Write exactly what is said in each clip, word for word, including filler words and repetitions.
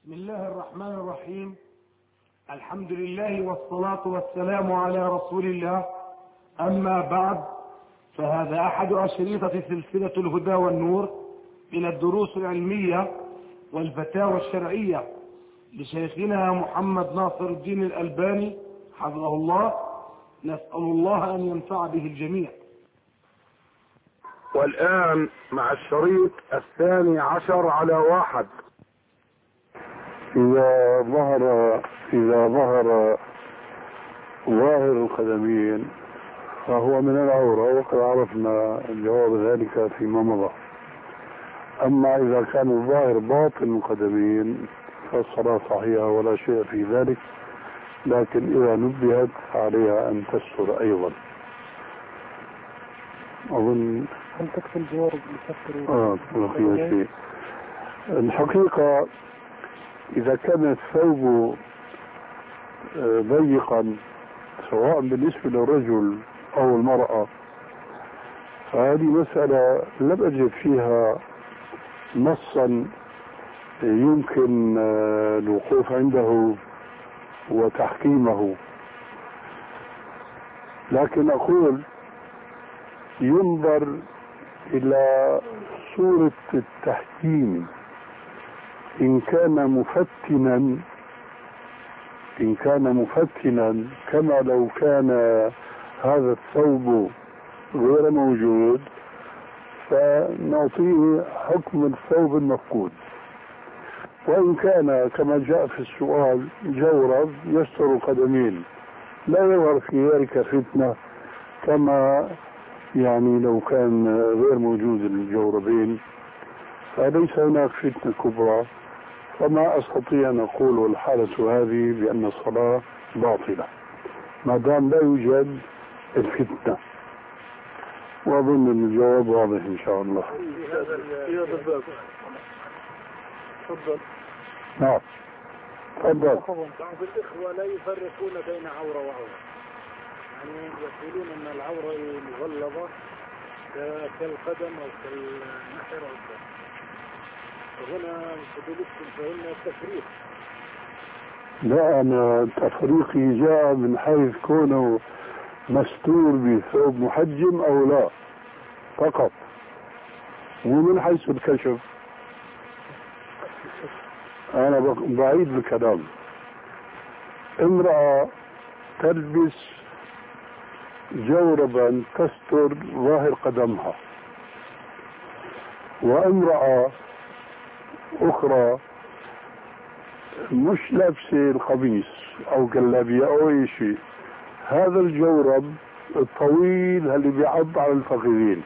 بسم الله الرحمن الرحيم. الحمد لله والصلاة والسلام على رسول الله. أما بعد، فهذا أحد أشرطة سلسلة الهدى والنور من الدروس العلمية والفتاوى الشرعية لشيخنا محمد ناصر الدين الألباني حفظه الله. نسأل الله أن ينفع به الجميع. والآن مع الشريط الثاني عشر على واحد. إذا ظهر إذا ظهر ظاهر القدمين فهو من العورة، وقد عرفنا جواب ذلك فيما مضى. أما إذا كان الظاهر باطن القدمين فالصلاة صحيحة ولا شيء في ذلك، لكن إذا نبهت عليها أن تستر أيضا. أظن هل تكفي الجوارب لتستر؟ آه بقي شيء. الحقيقة إذا كان الثوب ضيقا سواء بالنسبة للرجل أو المرأة، فهذه مسألة لم أجد فيها نصا يمكن الوقوف عنده وتحكيمه، لكن أقول ينظر إلى صورة التحكيم. إن كان مفتنا إن كان مفتنا كما لو كان هذا الثوب غير موجود، فنعطيه حكم الثوب المفقود. وإن كان كما جاء في السؤال جورب يستر قدمين، لا يظهر في ذلك فتنة كما يعني لو كان غير موجود الجوربين، فليس هناك فتنة كبرى. فما أستطيع أن أقول الحالة هذه بأن الصلاة باطلة ما دام لا يوجد الفتنة. وأظن أن الجواب واضح إن شاء الله. في هذا الباب تفضل. نعم تفضل. بعض الإخوة لا يفرقون بين عورة وعورة، يعني يقولون أن العورة المغلظة كالقدم أو كالنحر أو كالنحر. وهنا فضيلتكم فهمنا التفريق. لا، أنا تفريقي جاء من حيث كونه مستور بثوب محجم أو لا فقط، ومن حيث الكشف أنا بعيد بالكلام. امرأة تلبس جوربا تستر ظاهر قدمها، وامرأة أخرى مش لابسة القميص أو جلابية أو أي شيء، هذا الجورب الطويل اللي بيعض على الفخذين،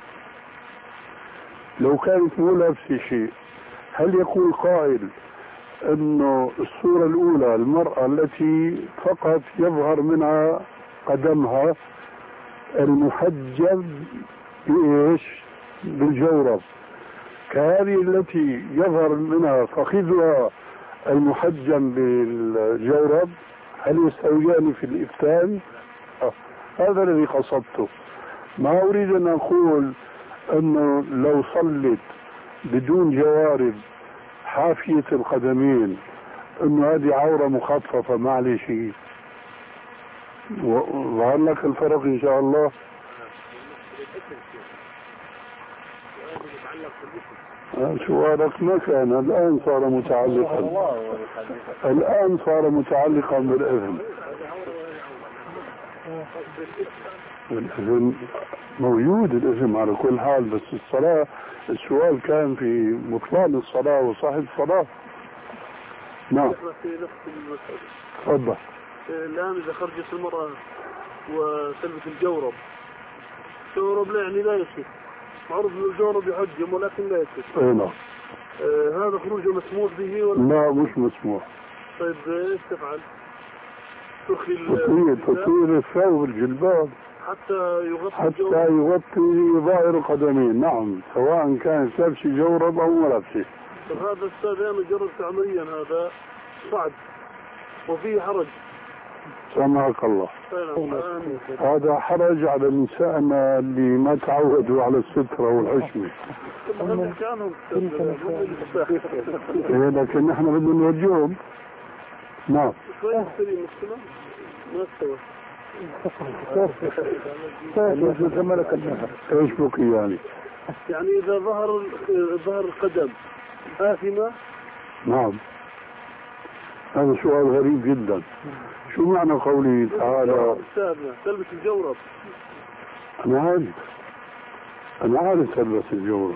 لو كانت مو لابسة شيء، هل يقول قائل إنه الصورة الأولى المرأة التي فقط يظهر منها قدمها المحجب بإيش؟ بالجورب، كهذه التي يظهر منها فخذها المحجم بالجورب، هل يستويان في الإفتان؟ آه. هذا الذي قصدته. ما أريد أن أقول أنه لو صلت بدون جوارب حافية القدمين أنه هذه عورة مخففة ما عليه شيء. وظهر لك الفرق إن شاء الله. سؤالك ما كان، الآن صار متعلقا الآن صار متعلقا بالإذن. الإذن موجود، الإذن على كل حال، بس الصلاة السؤال كان في بطلان الصلاة وصحة الصلاة. نعم تفضل. الآن إذا خرجت المرأة وتلبس الجورب، الجورب لا يعني لا يصح، معروف ان الجورب يحجم ولكن لا يصح. اي نعم. آه هذا خروجه مسموح به ولا لا؟ مش مسموح. طيب ايش تفعل؟ ترخي تطوير تطوير الثوب الجلباب حتى يغطي حتى يغطي ظاهر القدمين. نعم، سواء كان لابس جورب او ما لابسه. طيب هذا استاذ انا جربت عمليا، هذا صعب وفيه حرج. سامحك الله. هذا حرج على نسائنا اللي ما تعودوا على السترة والحشمة. إيه لكن نحن بدنا نوجههم. نعم. ايش بقي يعني؟ يعني اذا ظهر ظهر القدم آثمة. نعم. هذا سؤال غريب جدا. شو معنى قوله تعالى تلبس الجورب؟ انا عارف انا عارف تلبس الجورب.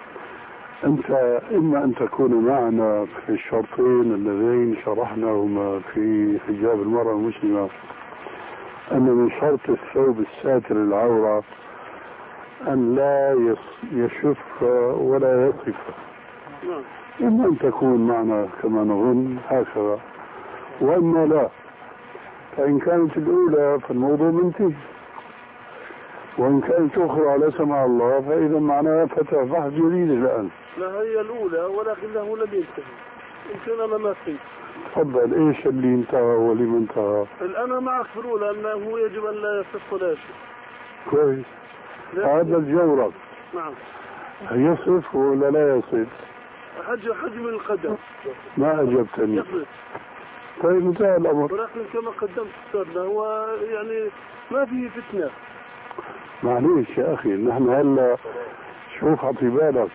انت اما ان تكون معنا في الشرطين اللذين شرحناهما في حجاب المرأة المسلمة ان من شرط الثوب الساتر العورة ان لا يشف ولا يصف. اما ان تكون معنا كما نظن هكذا واما لا. فان كانت الاولى فالموضوع منتهي، وإن كانت أخرى لا سمع الله فإذا معناها فتح بحث جديد الآن. لا هي الأولى ولكنه لم ينتهي. يمكن أنا ما فهمت. تفضل إيش اللي انتهى ولم انتهى؟ الآن معك في الأولى أنه يجب أن لا يصف لا شيء. كويس. هذا الجورب. نعم. يصف ولا لا يصف؟ حجم حجم القدم. ما أجبتني. يصف. طيب انتهى الأمر. ولكن كما قدمت أستاذنا هو يعني ما فيه فتنة. معليش يا أخي نحن هلا شوف عطي بالك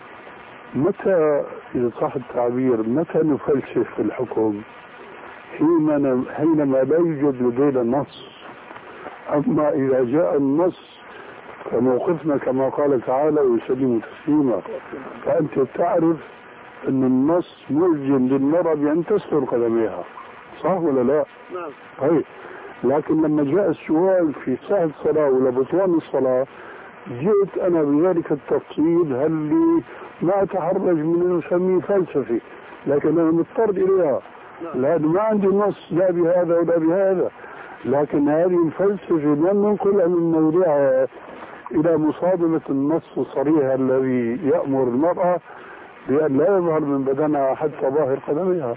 متى إذا صح التعبير متى نفلسف في الحكم حينما حينما لا يوجد لدينا نص. أما إذا جاء النص فموقفنا كما قال تعالى ويسلم تسليما. فأنت تعرف أن النص ملزم للمرأة بأن تستر قدميها صح ولا لا؟ نعم. طيب لكن لما جاء السؤال في صحة الصلاة ولا بطلان الصلاة جئت أنا بذلك التفصيل هل لي ما أتحرج من أن أسميه فلسفي لكن أنا مضطر إليها لأنه ما عندي نص لا بهذا ولا بهذا. لكن هذه الفلسفة لم ننقلها من موضوعها إلى مصادمة النص الصريح الذي يأمر المرأة بأن لا يظهر من بدنها حتى ظاهر قدمها.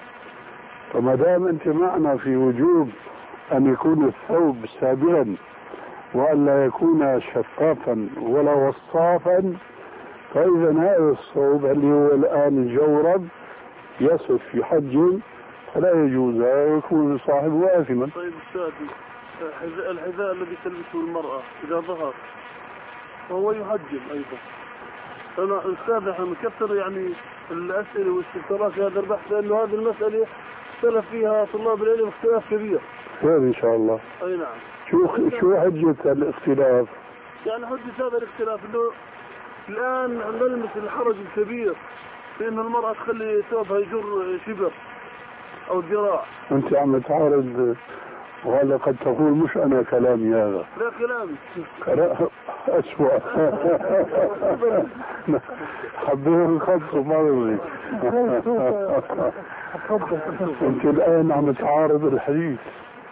فما دام أنت معنا في وجوب أن يكون الثوب سابغا وأن لا يكون شفافا ولا وصافا فإذا هذا الثوب اللي هو الآن الجورب يصف يحجم فلا يجوز ويكون صاحبه آثما. طيب أستاذي الحذاء الذي تلبسه المرأة إذا ظهر فهو يحجم أيضا. أنا أستاذ احنا نكثر يعني الأسئلة والاستفسارات في هذا البحث لأنه هذه المسألة اختلف فيها طلاب العلم اختلاف كبير. خير إن شاء الله. أي نعم. شو شو حجة الاختلاف؟ يعني حجة هذا الاختلاف إنه الآن نلمس الحرج الكبير في إنه المرأة تخلي ثوبها يجر شبر أو ذراع. أنت عم تعارض وهذا قد تقول مش أنا كلامي هذا. لا كلامي. أسوأ. حبيه الخط وما رضي. أنت الآن عم تعارض الحديث.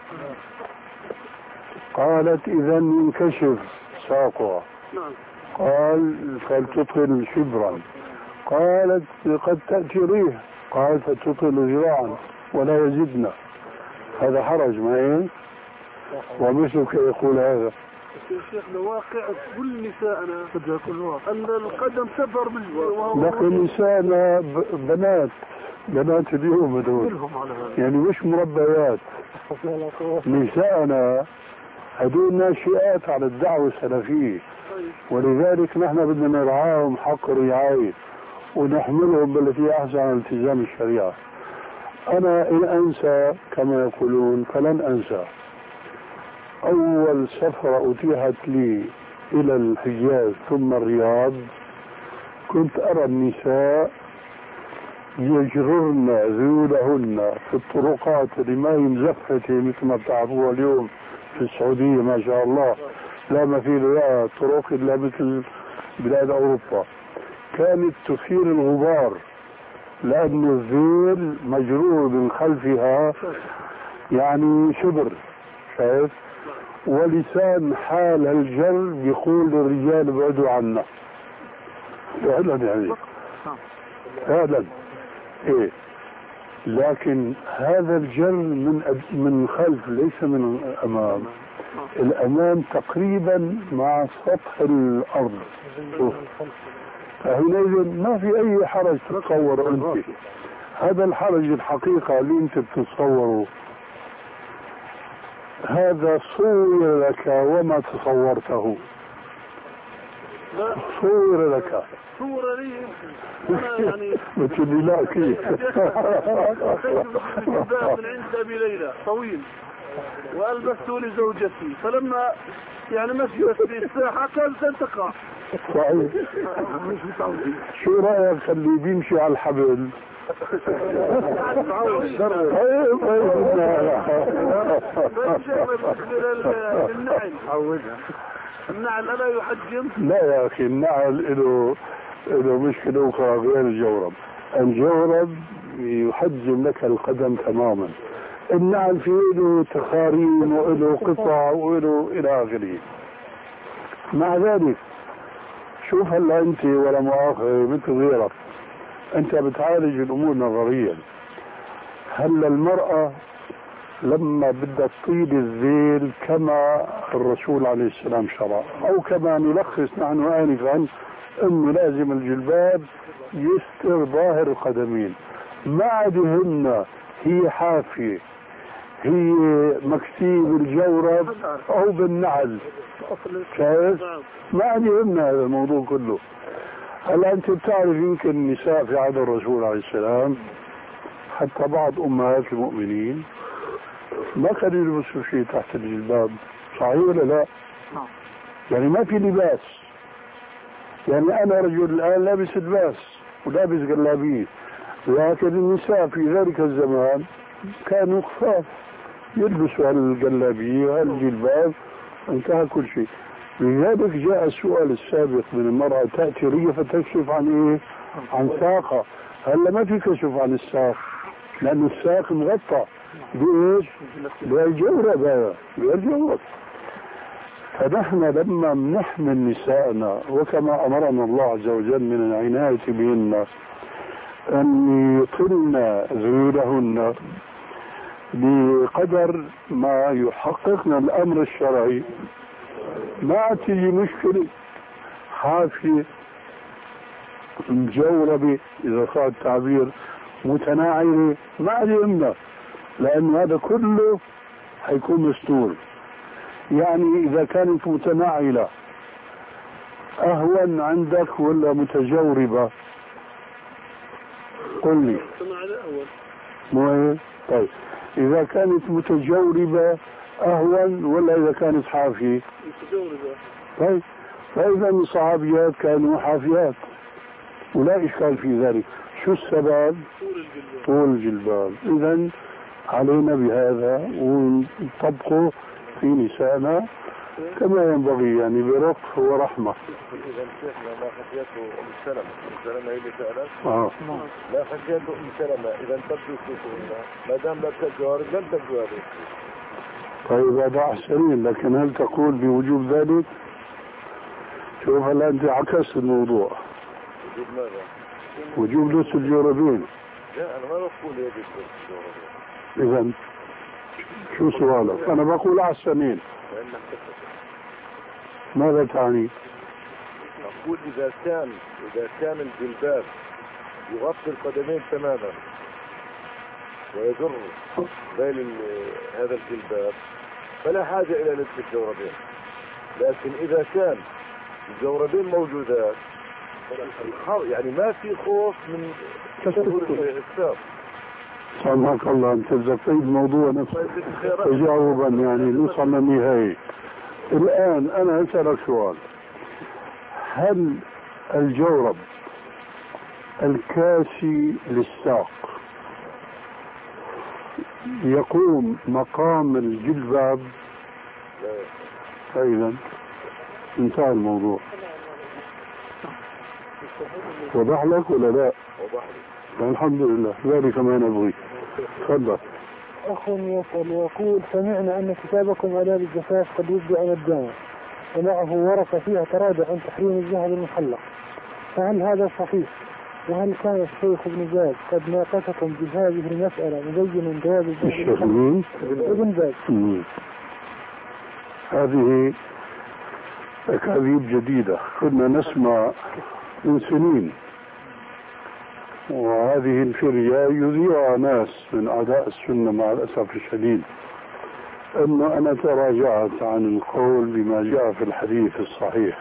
قالت إذا ينكشف ساقها. نعم. قال فلتطل شبرا. قالت قد تأتي ريح. قال فتطل ذراعا ولا يزدنا. هذا حرج ما هيك؟ ومثلك يقول هذا. يا شيخنا واقع كل نسائنا أن القدم سفر بالجو. لكن نسائنا بنات بنات اليوم هذول يعني مش مربيات. نسائنا هذول ناشئات على الدعوة السلفية ولذلك نحن بدنا نرعاهم حق رعاية ونحملهم بالتي أحسن على التزام الشريعة. أنا إن أنسى كما يقولون فلن أنسى أول سفرة أتيحت لي إلى الحجاز ثم الرياض كنت أرى النساء يجررن ذيولهن في الطرقات لما مزفتة مثل ما بتعرفوها اليوم في السعودية ما شاء الله لا مثيل لها طرق إلا مثل بلاد أوروبا. كانت تثير الغبار لأن الذيل مجرور من خلفها يعني شبر شايف ولسان حال الجر يقول للرجال ابعدوا عنا فعلا يعني فعلا ايه لكن هذا الجر من أد- من خلف ليس من الأمام. الأمام تقريبا مع سطح الأرض. شوف. فحينئذ ما في أي حرج تتصور أنت. هذا الحرج الحقيقة اللي أنت بتتصوره هذا صور لك وما تصورته. لا صور لك. صورة لي أنا يعني مثل لا كيف. من عند أبي ليلى طويل وألبسته لزوجتي، فلما يعني مشيت في الساحة كانت تقع. صحيح. شو رأيك خليه بيمشي على الحبل؟ طويل. طيب النعل النعل ألا يحجم؟ لا يا أخي، النعل له له مشكلة أخرى غير الجورب. الجورب يحجم لك القدم تماما. النعل فيه له تخاريم وله قطع وله إلى آخره. مع ذلك شوف هلا أنت ولا مؤاخذة مثل غيرك، أنت بتعالج الأمور نظريا. هلا المرأة لما بدها تطيل الذيل كما الرسول عليه السلام شرع، أو كما نلخص نحن آنفا أنه لازم الجلباب يستر ظاهر القدمين، ما عادهن هي حافية، هي مكسية بالجورب أو بالنعل. شايف؟ ما عادهن هذا الموضوع كله. هلا أنت بتعرف يمكن النساء في عهد الرسول عليه السلام حتى بعض أمهات المؤمنين ما كانوا يلبسوا شيء تحت الجلباب، صحيح ولا لا؟ يعني ما في لباس. يعني أنا رجل الآن لابس لباس ولابس جلابية، لكن النساء في ذلك الزمان كانوا خفاف يلبسوا هالجلابية وهالجلباب، انتهى كل شيء. لذلك جاء السؤال السابق من المرأة تأتي رية فتكشف عن إيه؟ عن ساقة. هلا ما في كشف عن الساق لأن الساق مغطى بإيش؟ بالجورب. هذا بالجورب. فنحن لما نحمل نسائنا وكما أمرنا الله عز وجل من العناية بهن أن يطلن ذيولهن بقدر ما يحققنا الأمر الشرعي، ما تيجي مشكلة حافية مجوربة إذا صار التعبير متناعرة، ما علمنا، لأن هذا كله حيكون مستور. يعني إذا كانت متناعلة أهون عندك ولا متجوربة؟ قل لي. مو طيب، إذا كانت متجوربة أهون ولا إذا كانت حافية؟ متجوربة. طيب، فإذا الصحابيات كانوا حافيات ولا إشكال في ذلك. شو السبب؟ طول الجلباب. إذا علينا بهذا ونطبقه في نسائنا كما ينبغي، يعني برفق ورحمة. إذا شيخنا ما خشيته أم سلمة، أم سلمة هي اللي سألت؟ آه. لا خشيته أم سلمة إذا تبدو سوسهن ما دام لا تجوارب لن تجوارب. طيب هذا أحسنين، لكن هل تقول بوجوب ذلك؟ شوف هلا أنت عكست الموضوع. وجوب ماذا؟ وجوب لبس الجوربين. لا أنا ما بقول يجب لبس الجوربين. إذا شو سؤالك؟ أنا بقول أحسنين. ماذا تعني؟ أقول إذا كان إذا كان الجلباب يغطي القدمين تماما ويجر بين هذا الجلباب فلا حاجة إلى لبس الجوربين، لكن إذا كان الجوربين موجودات يعني ما في خوف من ظهور الإسفاف. سامحك الله، أنت زفيت الموضوع نفسه تجاوبا، يعني نوصل للنهاية. الآن أنا أسألك سؤال، هل الجورب الكاسي للساق يقوم مقام الجلباب؟ فإذا انتهى الموضوع. وضح لك ولا لا؟ وضح لي. الحمد لله، ذلك ما نبغي. تفضل. أخ يسأل ويقول: سمعنا أن كتابكم آداب الزفاف قد وزع على الجامع ومعه ورقة فيها تراجع عن تحريم الذهب المحلق، فهل هذا صحيح؟ وهل كان الشيخ ابن باز قد ناقشكم بهذه المسألة مبينا جواب الشيخ مين؟ ابن باز؟ مم. هذه أكاذيب جديدة كنا نسمع من سنين، وهذه الفرية يذيعها ناس من أعداء السنة مع الأسف الشديد، أنه أنا تراجعت عن القول بما جاء في الحديث الصحيح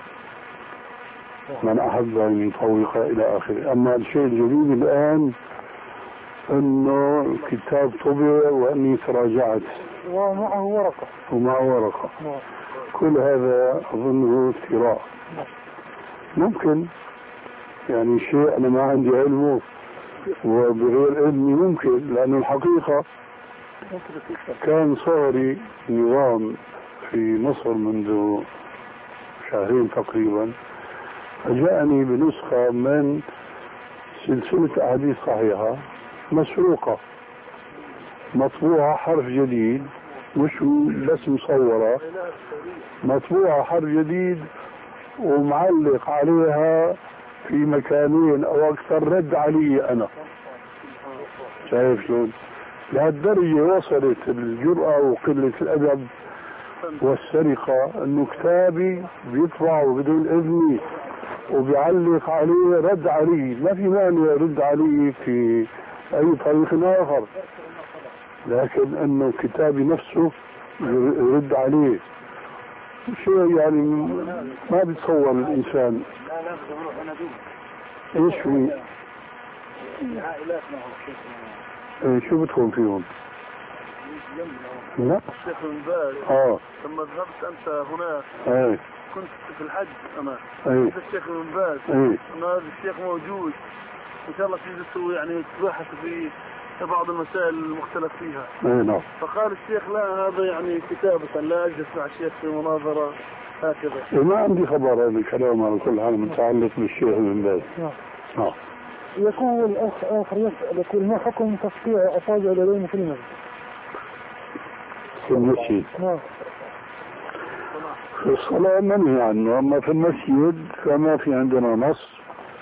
من أحب أن يطوق إلى آخره. أما الشيء الجديد الآن أنه الكتاب طبع وأني تراجعت ومعه ورقة ومعه ورقة. كل هذا أظنه افتراء. ممكن يعني شيء أنا ما عندي علمه وبغير علمي ممكن، لأن الحقيقة كان صاري نظام في مصر منذ شهرين تقريبا، فجاءني بنسخة من سلسلة أحاديث صحيحة مسروقة مطبوعة حرف جديد، مش بس مصورة، مطبوعة حرف جديد ومعلق عليها في مكانين أو أكثر رد علي أنا. شايف شلون؟ لهالدرجة وصلت الجرأة وقلة الأدب والسرقة أنه كتابي بيطبع بدون إذني وبيعلق عليه رد علي. ما في مانع يرد علي في أي طريق آخر، لكن أنه كتابي نفسه يرد عليه شيء يعني ما بيتصور الإنسان. إيش في إيه شو بتكون فيهم؟ لا الشيخ ابن باز اه لما ذهبت أنت هناك ايه كنت في الحج أنا ايه الشيخ ابن باز ايه أن هذا الشيخ موجود إن شاء الله تجلسوا يعني تبحثوا في بعض المسائل المختلف فيها. ايه نعم. فقال الشيخ لا هذا يعني كتابة لا أجلس مع الشيخ في مناظرة هكذا. إيه ما عندي خبر هذا الكلام على كل حال متعلق بالشيخ ابن باز. نعم. نعم. يقول الأخ آخر يسأل يقول ما حكم تقطيع أصابع اليدين في المسجد؟ في المسجد. نعم. في الصلاة منهي عنه، أما في المسجد فما في عندنا نص،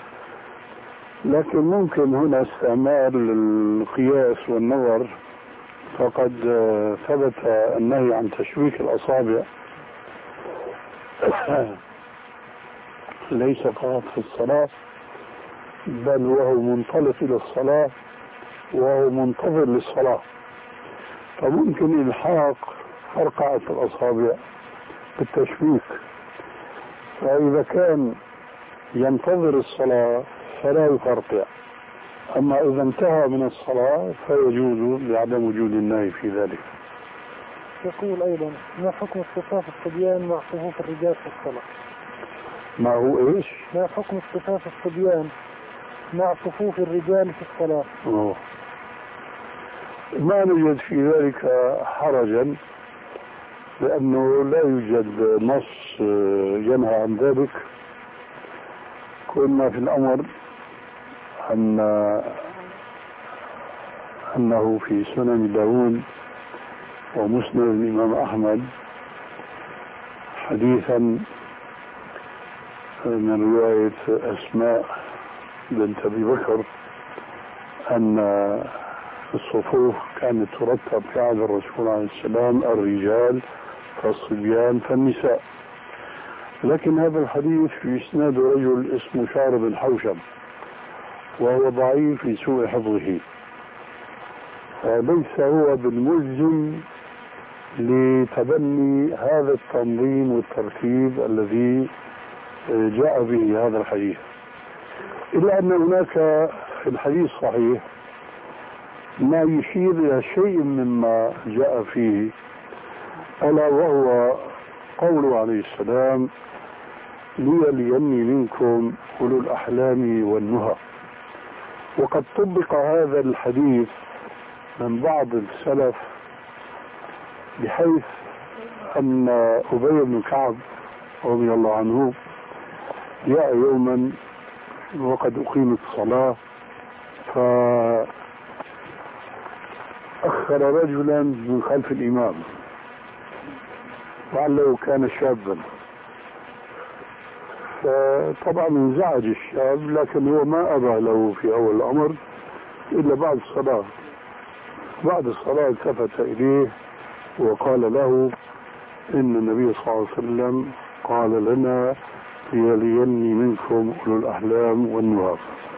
لكن ممكن هنا استعمال القياس والنظر، فقد ثبت النهي عن تشويك الأصابع ليس فقط في الصلاة بل وهو منطلق إلى الصلاة وهو منتظر للصلاة، فممكن إلحاق فرقعة الأصابع بالتشويك. فإذا كان ينتظر الصلاة فلا يفرقع، أما إذا انتهى من الصلاة فيجوز لعدم وجود النهي في ذلك. يقول أيضا ما حكم اصطفاف الصبيان مع صفوف الرجال في الصلاة؟ ما هو إيش؟ ما حكم اصطفاف الصبيان مع صفوف الرجال في الصلاة؟ أوه. ما نوجد في ذلك حرجا، لأنه لا يوجد نص ينهى عن ذلك. كل ما في الأمر أن أنه في سنن داود ومسند الإمام أحمد حديثا من رواية أسماء بنت أبي بكر أن الصفوف كانت ترتب في عهد الرسول عليه السلام الرجال فالصبيان فالنساء، لكن هذا الحديث في إسناد رجل اسمه شعر بن حوشب وهو ضعيف في سوء حفظه، فليس هو بالملزم لتبني هذا التنظيم والترتيب الذي جاء به هذا الحديث، إلا أن هناك في الحديث صحيح ما يشير إلى شيء مما جاء فيه، ألا وهو قوله عليه السلام ليليني منكم أولو الأحلام والنهى. وقد طبق هذا الحديث من بعض السلف بحيث أن أبي بن كعب رضي الله عنه جاء يوما وقد أقيمت الصلاة فأخر رجلا من خلف الإمام لعله كان شابا، ف فطبعا انزعج الشاب، لكن هو ما أبى له في أول الأمر إلا بعد الصلاة. بعد الصلاة التفت إليه وقال له إن النبي صلى الله عليه وسلم قال لنا ليليني منكم أولو الأحلام والنهى.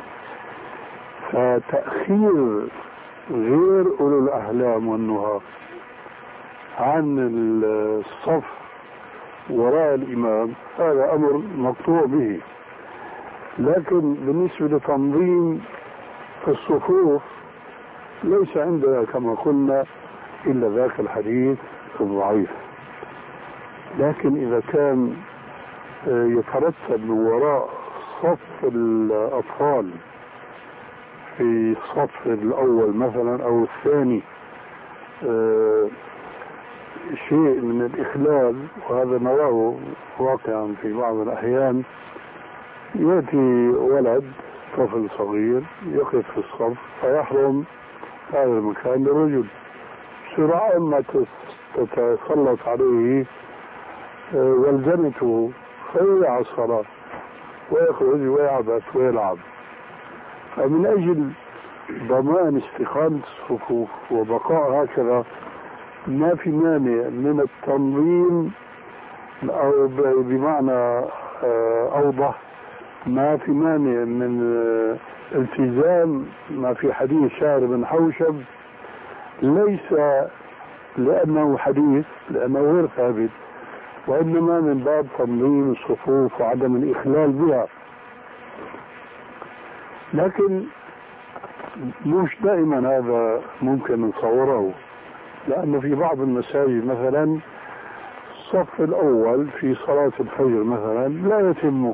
فتأخير غير أولو الأحلام والنهى عن الصف وراء الإمام هذا أمر مقطوع به. لكن بالنسبة لتنظيم الصفوف ليس عندنا كما قلنا إلا ذاك الحديث الضعيف. لكن إذا كان يترتب من وراء صف الأطفال في الصف الأول مثلا أو الثاني شيء من الإخلال، وهذا نراه واقعا في بعض الأحيان، يأتي ولد طفل صغير يقف في الصف فيحرم هذا المكان للرجل، سرعان ما تتسلط عليه والزمته فيضيع الصلاة ويخرج ويعبث ويلعب. فمن أجل ضمان استقامة الصفوف وبقاء هكذا ما في مانع من التنظيم، أو بمعنى أوضح ما في مانع من التزام ما في حديث شعر بن حوشب، ليس لأنه حديث لأنه غير ثابت، وإنما من باب تنظيم الصفوف وعدم الإخلال بها. لكن مش دائما هذا ممكن نصوره، لأنه في بعض المساجد مثلا الصف الأول في صلاة الفجر مثلا لا يتم،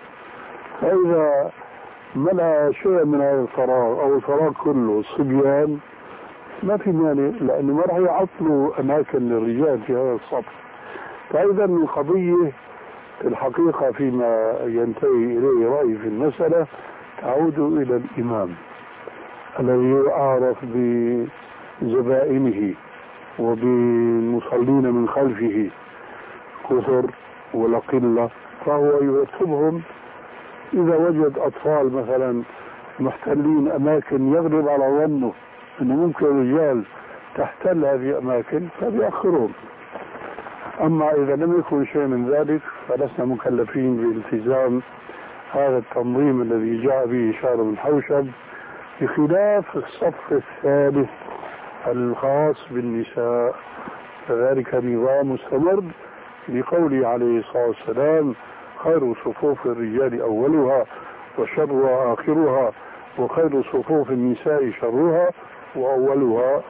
فإذا ملأ شيء من هذا الفراغ أو الفراغ كله الصبيان ما في مانع، لأنه ما راح يعطلوا أماكن للرجال في هذا الصف. فإذا القضية الحقيقة فيما ينتهي إليه رأي في المسألة تعود إلى الإمام الذي يعرف بزبائنه وبالمصلين من خلفه كثر ولا قلة، فهو يرتبهم. إذا وجد أطفال مثلا محتلين أماكن يغلب على ظنه أنه ممكن الرجال تحتل هذه الأماكن فبيأخرهم. أما إذا لم يكن شيء من ذلك فلسنا مكلفين بالتزام هذا التنظيم الذي جاء به شعر بن حوشب، بخلاف الصف الثالث الخاص بالنساء، فذلك نظام مستمر بقوله عليه الصلاة والسلام: خير صفوف الرجال أولها وشرها آخرها، وخير صفوف النساء شرها وأولها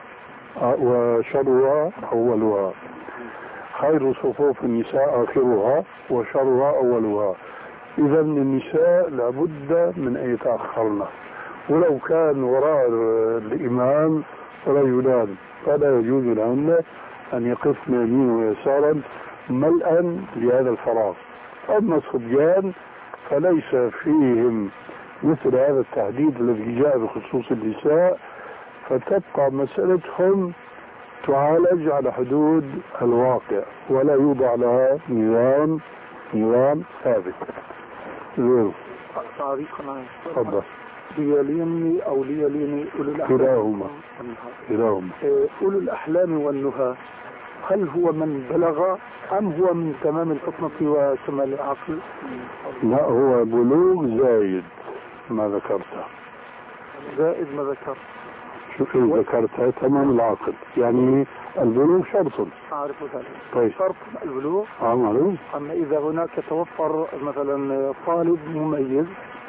وشرها أولها. خير صفوف النساء آخرها وشرها أولها. إذا النساء لابد من أن يتأخرن، ولو كان وراء الإمام رجلان فلا يجوز لهن أن يقفن يمينا ويسارا ملءا لهذا الفراغ. أما الصبيان فليس فيهم مثل هذا التحديد الذي جاء بخصوص النساء، فتبقى مسألتهم تعالج على حدود الواقع ولا يوضع لها نظام نظام ثابت. غيره تعليقا تفضل. ليليني أو ليليني أولو الأحلام كلاهما كلاهما أولو الأحلام والنهى، هل هو من بلغ أم هو من تمام الفطنة وكمال العقل؟ لا، هو بلوغ زايد ما ذكرته. زائد ما ذكر شو ذكرتها؟ تمام العقل، يعني البلوغ شرط. أعرف ذلك. طيب. شرط البلوغ. اه معلوم. أما إذا هناك توفر مثلا طالب مميز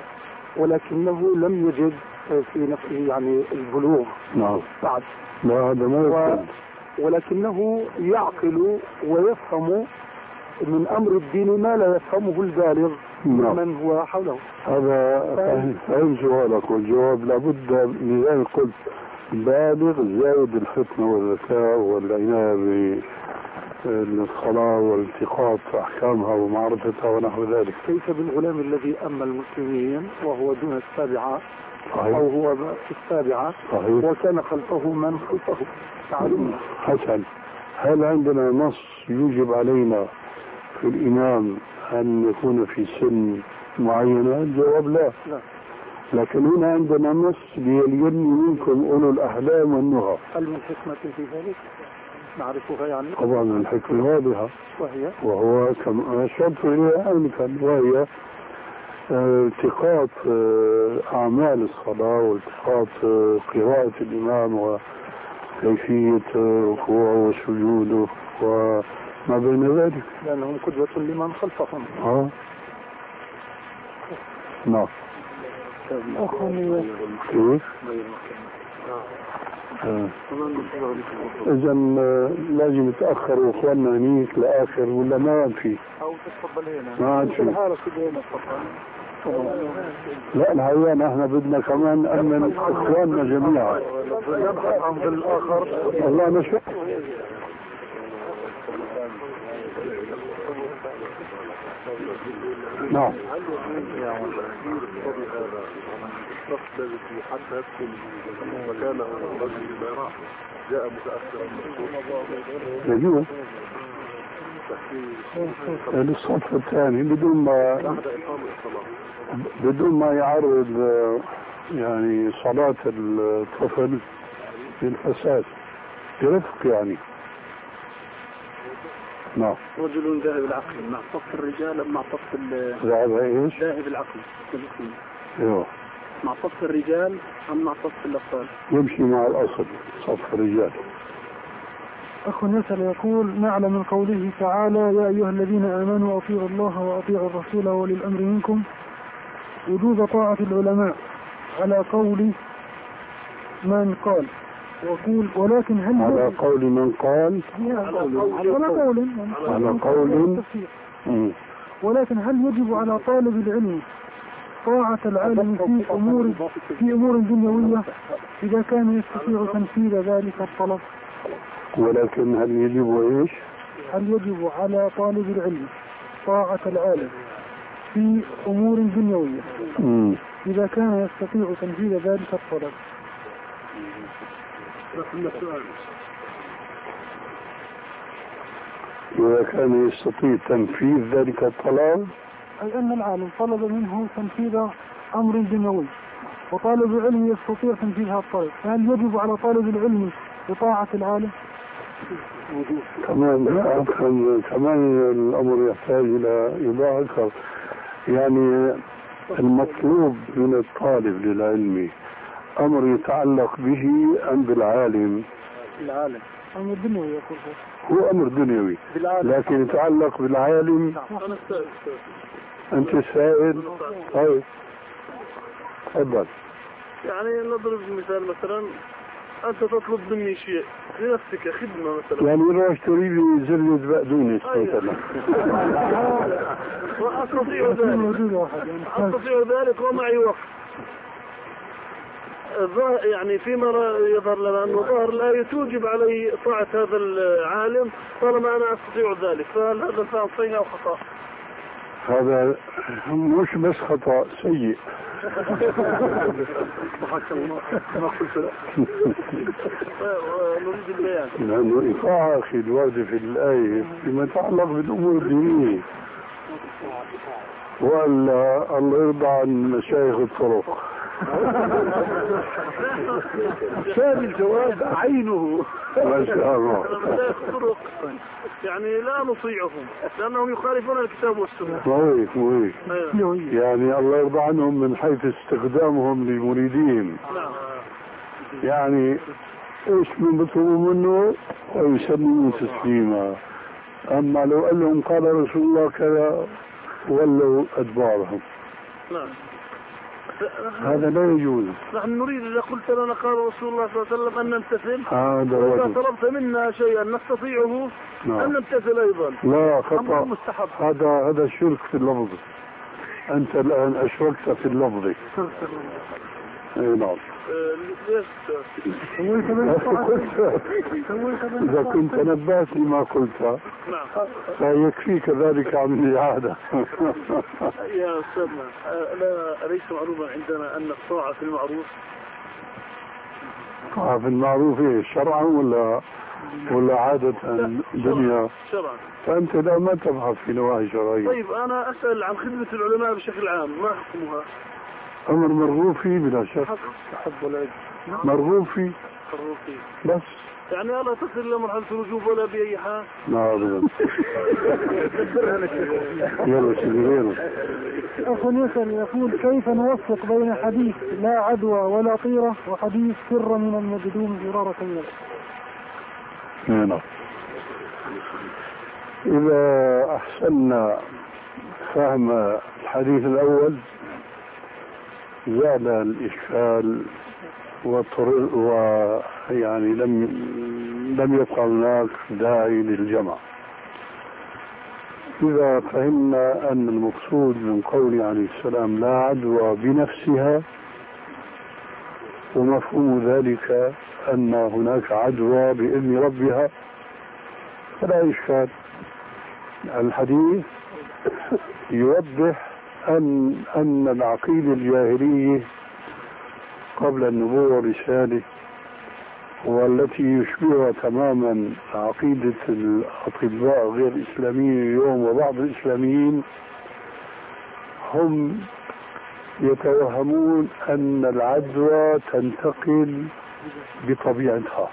ولكنه لم يجد في نفسه يعني البلوغ نعم بعد، لا هذا ما و... يمكن. ولكنه يعقل ويفهم من أمر الدين ما لا يفهمه البالغ نعم. من هو حوله. هذا فهم, فهم سؤالك، والجواب لابد لذلك قلت بالغ زائد الفطنة والذكاء والعناية بالصلاة والالتقاط أحكامها ومعرفتها ونحو ذلك. كيف بالغلام الذي أما المسلمين وهو دون السابعة؟ صحيح. أو هو في السابعة صحيح. وكان خلفه من خلفه تعلم. حسن، هل عندنا نص يوجب علينا في الإمام أن يكون في سن معينة؟ الجواب لا. لا. لكن هنا عندنا نص ليلين منكم أولو الأحلام والنهى. هل من حكمة في ذلك نعرفها يعني؟ طبعا الحكمة واضحة، وهي وهو كما أشرت إليها آنفا، وهي التقاط أعمال الصلاة والتقاط قراءة الإمام وكيفية ركوعه وسجوده وما بين ذلك، لأنهم قدوة لمن خلفهم. آه. نعم. أخواني كيف؟ آه. إذا لازم يتأخروا إخواننا هنيك لآخر ولا ما عاد في؟ أو تتفضل هنا. ما عاد في. لا الحقيقة نحن بدنا كمان نأمن إخواننا جميعا. نبحث عن بالآخر. والله نشوف. نعم. الشخص الذي حتى يدخل مكانه الرجل ما راح جاء متأخرا يجوز الصف الثاني بدون ما بدون ما يعرض يعني صلاة الطفل للفساد برفق يعني. نعم. رجل ذاهب العقل مع صف الرجال أم مع صف ذاهب ايش؟ ذاهب العقل. ايوه. مع صف الرجال أم مع صف الأطفال؟ يمشي مع الأصل صف الرجال. أخ يسأل يقول: نعلم من قوله تعالى: يا أيها الذين آمنوا أطيعوا الله وأطيعوا الرسول وأولي الأمر منكم، وجوب طاعة العلماء على قول من قال، وقول ولكن هل على قول من قال على قول على قول ولكن هل يجب على طالب العلم طاعة العالم في أمور في أمور دنيوية إذا كان يستطيع تنفيذ ذلك الطلب؟ ولكن هل يجب ايش؟ هل يجب على طالب العلم طاعة العالم في أمور دنيوية مم. إذا كان يستطيع تنفيذ ذلك الطلب؟ إذا كان يستطيع تنفيذ ذلك الطلب، أي أن العالم طلب منه تنفيذ أمر دنيوي وطالب العلم يستطيع تنفيذ هذا الطلب، فهل يجب على طالب العلم بطاعة العالم؟ كمان كمان الأمر يحتاج إلى إيضاح أكثر. يعني المطلوب من الطالب للعلم أمر يتعلق به أم بالعالم؟ العالم أمر دنيوي يقول هو أمر دنيوي لكن يتعلق بالعالم. أنت السائل. طيب تفضل. يعني نضرب مثال، مثلا أنت تطلب مني شيء لنفسك خدمة مثلا، يعني روح تريد زلة بقدونس مثلا. وأستطيع ذلك أستطيع ذلك ومعي وقت. يعني فيما يظهر لنا أنه ظهر الآية توجب علي طاعة هذا العالم طالما أنا أستطيع ذلك، فهل هذا الفهم صحيح أو خطأ؟ هذا مش بس خطأ سيء. نريد البيان. لأنه إيقاع أخي الوارد في الآية فيما يتعلق بالأمور الدينية، ولا الله يرضى عن مشايخ الطرق. ثاني الجواب عينه ما شاء الله. مشايخ الطرق يعني لا نطيعهم لأنهم يخالفون الكتاب والسنة. مويك مويك يعني الله يرضى عنهم من حيث استخدامهم لمريدين. نعم. يعني ايش من بطلبوا منه ويسلموا تسليما، اما لو قال لهم قال رسول الله كذا ولوا ادبارهم. نعم. هذا لا يجوز. نحن نريد إذا قلت لنا قال رسول الله صلى الله عليه وسلم أن نمتثل، هذا وإذا طلبت منا شيئا نستطيعه نعم. أن نمتثل أيضا. لا خطأ، مستحب. هذا هذا شرك في اللفظ. أنت الآن أشركت في اللفظ. اي نعم. ليش؟ إذا كنت نبهت لما قلت فيكفيك ذلك عن الإعادة. يا أستاذنا لا ليس معروفا عندنا أن الطاعة في المعروف. الطاعة في المعروف إيه شرعا ولا ولا عادة دنيا؟ شرعا. فأنت لا ما تبحث في نواحي شرعية. طيب أنا أسأل عن خدمة العلماء بشكل عام، ما حكمها؟ أمر مرغوب فيه بلا شك. حب ولا مرغوب فيه. مرغوب فيه. بس. يعني لا تصل إلى مرحلة الوجوب ولا بأي حال؟ لا أبدا. يلا سيدي. أخ يسأل يقول كيف نوفق بين حديث لا عدوى ولا طيرة وحديث فر من المجدوم فرارة منه؟ نعم. إذا أحسننا فهم الحديث الأول زال الإشكال ويعني لم لم يبقى هناك داعي للجمع. إذا فهمنا أن المقصود من قوله عليه السلام لا عدوى بنفسها ومفهوم ذلك أن هناك عدوى بإذن ربها فلا إشكال. الحديث يوضح أن أن العقيدة الجاهلية قبل النبوة والرسالة والتي يشبهها تماما عقيدة الأطباء غير الإسلاميين اليوم وبعض الإسلاميين هم يتوهمون أن العدوى تنتقل بطبيعتها.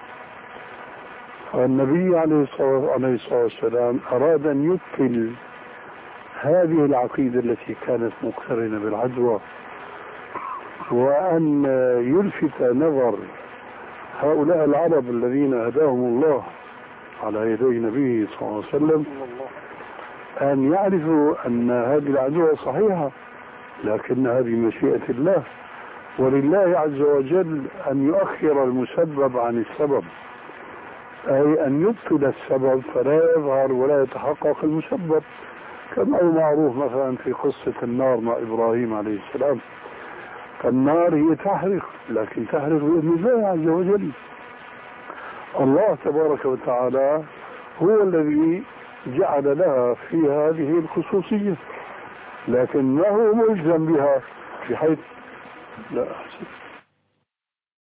والنبي عليه الصلاة والسلام أراد أن يبطل هذه العقيدة التي كانت مقترنة بالعدوى وأن يلفت نظر هؤلاء العرب الذين هداهم الله على يدي نبيه صلى الله عليه وسلم أن يعرفوا أن هذه العدوى صحيحة لكن هذه مشيئة الله ولله عز وجل أن يؤخر المسبب عن السبب أي أن يبطل السبب فلا يظهر ولا يتحقق المسبب كما هو معروف مثلا في قصة النار مع إبراهيم عليه السلام. فالنار هي تحرق لكن تحرق بإذن الله عز وجل. الله تبارك وتعالى هو الذي جعل لها في هذه الخصوصية لكن ما هو ملزم بها بحيث لا